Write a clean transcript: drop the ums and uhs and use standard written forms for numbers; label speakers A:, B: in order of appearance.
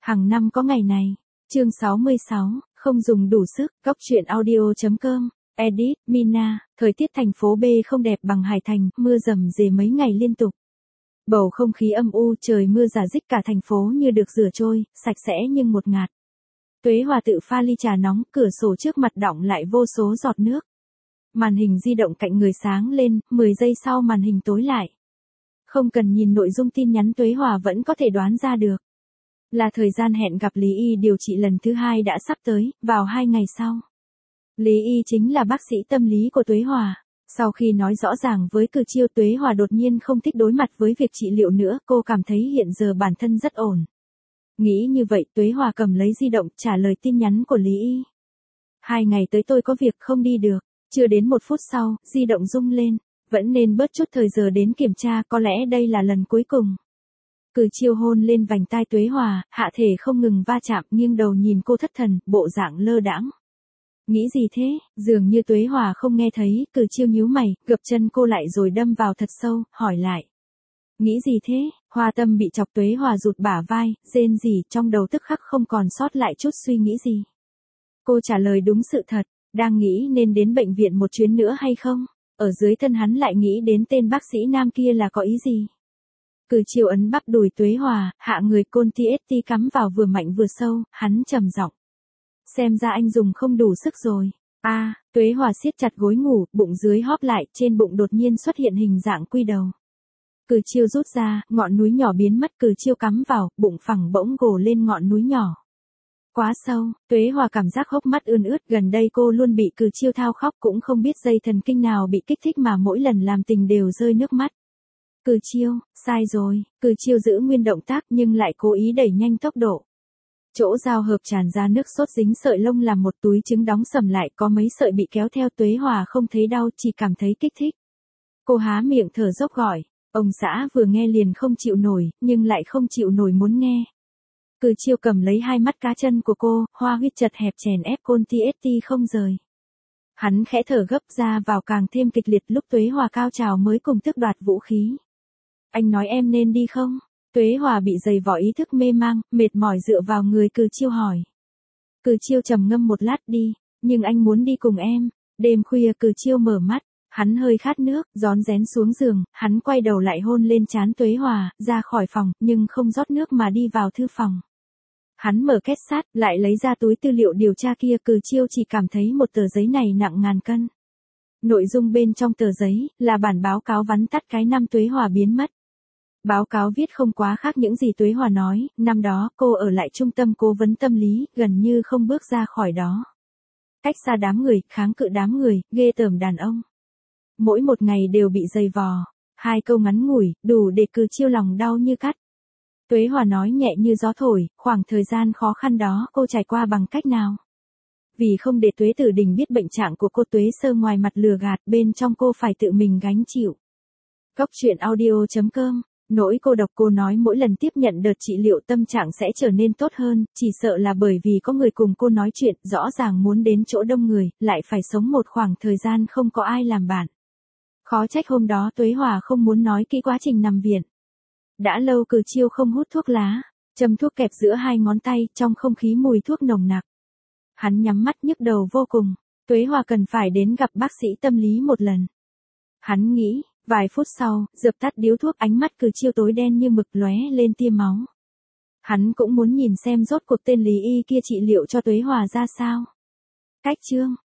A: Hàng năm có ngày này. Chương 66, không dùng đủ sức, góc truyện audio.com, edit, Mina, thời tiết thành phố B không đẹp bằng Hải Thành, mưa rầm rề mấy ngày liên tục. Bầu không khí âm u, trời mưa rả rích cả thành phố như được rửa trôi, sạch sẽ nhưng một ngạt. Tuế Hòa tự pha ly trà nóng, cửa sổ trước mặt đọng lại vô số giọt nước. Màn hình di động cạnh người sáng lên, 10 giây sau màn hình tối lại. Không cần nhìn nội dung tin nhắn Tuế Hòa vẫn có thể đoán ra được. Là thời gian hẹn gặp Lý Y điều trị lần thứ 2 đã sắp tới, vào 2 ngày sau. Lý Y chính là bác sĩ tâm lý của Tuế Hòa. Sau khi nói rõ ràng với Cử Chiêu, Tuế Hòa đột nhiên không thích đối mặt với việc trị liệu nữa, cô cảm thấy hiện giờ bản thân rất ổn. Nghĩ như vậy, Tuế Hòa cầm lấy di động trả lời tin nhắn của Lý Y. 2 ngày tới tôi có việc không đi được. Chưa đến 1 phút sau, di động rung lên. Vẫn nên bớt chút thời giờ đến kiểm tra, có lẽ đây là lần cuối cùng. Cử Chiêu hôn lên vành tai Tuế Hòa, hạ thể không ngừng va chạm, nghiêng đầu nhìn cô thất thần, bộ dạng lơ đãng. Nghĩ gì thế? Dường như Tuế Hòa không nghe thấy, Cử Chiêu nhíu mày, gập chân cô lại rồi đâm vào thật sâu, hỏi lại. Nghĩ gì thế? Hoa Tâm bị chọc, Tuế Hòa rụt bả vai, rên rỉ, trong đầu tức khắc không còn sót lại chút suy nghĩ gì. Cô trả lời đúng sự thật, đang nghĩ nên đến bệnh viện một chuyến nữa hay không? Ở dưới thân hắn lại nghĩ đến tên bác sĩ nam kia là có ý gì? Cử Chiêu ấn bắp đùi Tuế Hòa, hạ người, côn TST cắm vào vừa mạnh vừa sâu, hắn trầm giọng. Xem ra anh dùng không đủ sức rồi. Tuế Hòa siết chặt gối ngủ, bụng dưới hóp lại, trên bụng đột nhiên xuất hiện hình dạng quy đầu. Cử Chiêu rút ra, ngọn núi nhỏ biến mất, Cử Chiêu cắm vào, bụng phẳng bỗng gồ lên ngọn núi nhỏ. Quá sâu, Tuế Hòa cảm giác hốc mắt ươn ướt, gần đây cô luôn bị Cử Chiêu thao khóc, cũng không biết dây thần kinh nào bị kích thích mà mỗi lần làm tình đều rơi nước mắt. Cử Chiêu, sai rồi. Cử Chiêu giữ nguyên động tác nhưng lại cố ý đẩy nhanh tốc độ. Chỗ giao hợp tràn ra nước sốt dính sợi lông làm một túi trứng đóng sầm lại, có mấy sợi bị kéo theo. Tuế Hòa không thấy đau, chỉ cảm thấy kích thích. Cô há miệng thở dốc gọi. Ông xã vừa nghe liền không chịu nổi, nhưng lại không chịu nổi muốn nghe. Cử Chiêu cầm lấy hai mắt cá chân của cô, hoa huyết chật hẹp chèn ép côn TST không rời. Hắn khẽ thở gấp, ra vào càng thêm kịch liệt, lúc Tuế Hòa cao trào mới cùng tước đoạt vũ khí. Anh nói em nên đi không? Tuế Hòa bị dày vò, ý thức mê mang, mệt mỏi dựa vào người Cử Chiêu hỏi. Cử Chiêu trầm ngâm một lát, đi, nhưng anh muốn đi cùng em. Đêm khuya Cử Chiêu mở mắt, hắn hơi khát nước, rón rén xuống giường, hắn quay đầu lại hôn lên trán Tuế Hòa, ra khỏi phòng, nhưng không rót nước mà đi vào thư phòng. Hắn mở két sắt, lại lấy ra túi tư liệu điều tra kia, Cử Chiêu chỉ cảm thấy một tờ giấy này nặng ngàn cân. Nội dung bên trong tờ giấy, là bản báo cáo vắn tắt cái năm Tuế Hòa biến mất. Báo cáo viết không quá khác những gì Tuế Hòa nói, năm đó cô ở lại trung tâm cố vấn tâm lý, gần như không bước ra khỏi đó. Cách xa đám người, kháng cự đám người, ghê tởm đàn ông. Mỗi một ngày đều bị dày vò. 2 câu ngắn ngủi, đủ để Cử Chiêu lòng đau như cắt. Tuế Hòa nói nhẹ như gió thổi, khoảng thời gian khó khăn đó cô trải qua bằng cách nào? Vì không để Tuế Tử Đình biết bệnh trạng của cô, Tuế Sơ ngoài mặt lừa gạt, bên trong cô phải tự mình gánh chịu. Góc truyện audio.com. Nỗi cô độc, cô nói mỗi lần tiếp nhận đợt trị liệu tâm trạng sẽ trở nên tốt hơn, chỉ sợ là bởi vì có người cùng cô nói chuyện, rõ ràng muốn đến chỗ đông người, lại phải sống một khoảng thời gian không có ai làm bạn. Khó trách hôm đó Tuế Hòa không muốn nói kỹ quá trình nằm viện. Đã lâu Cử Chiêu không hút thuốc lá, châm thuốc kẹp giữa 2 ngón tay, trong không khí mùi thuốc nồng nặc. Hắn nhắm mắt nhức đầu vô cùng, Tuế Hòa cần phải đến gặp bác sĩ tâm lý một lần. Hắn nghĩ. Vài phút sau, dập tắt điếu thuốc, ánh mắt Cử Chiêu tối đen như mực, lóe lên tia máu. Hắn cũng muốn nhìn xem rốt cuộc tên Lý Y kia trị liệu cho Tuế Hòa ra sao. Cách chương.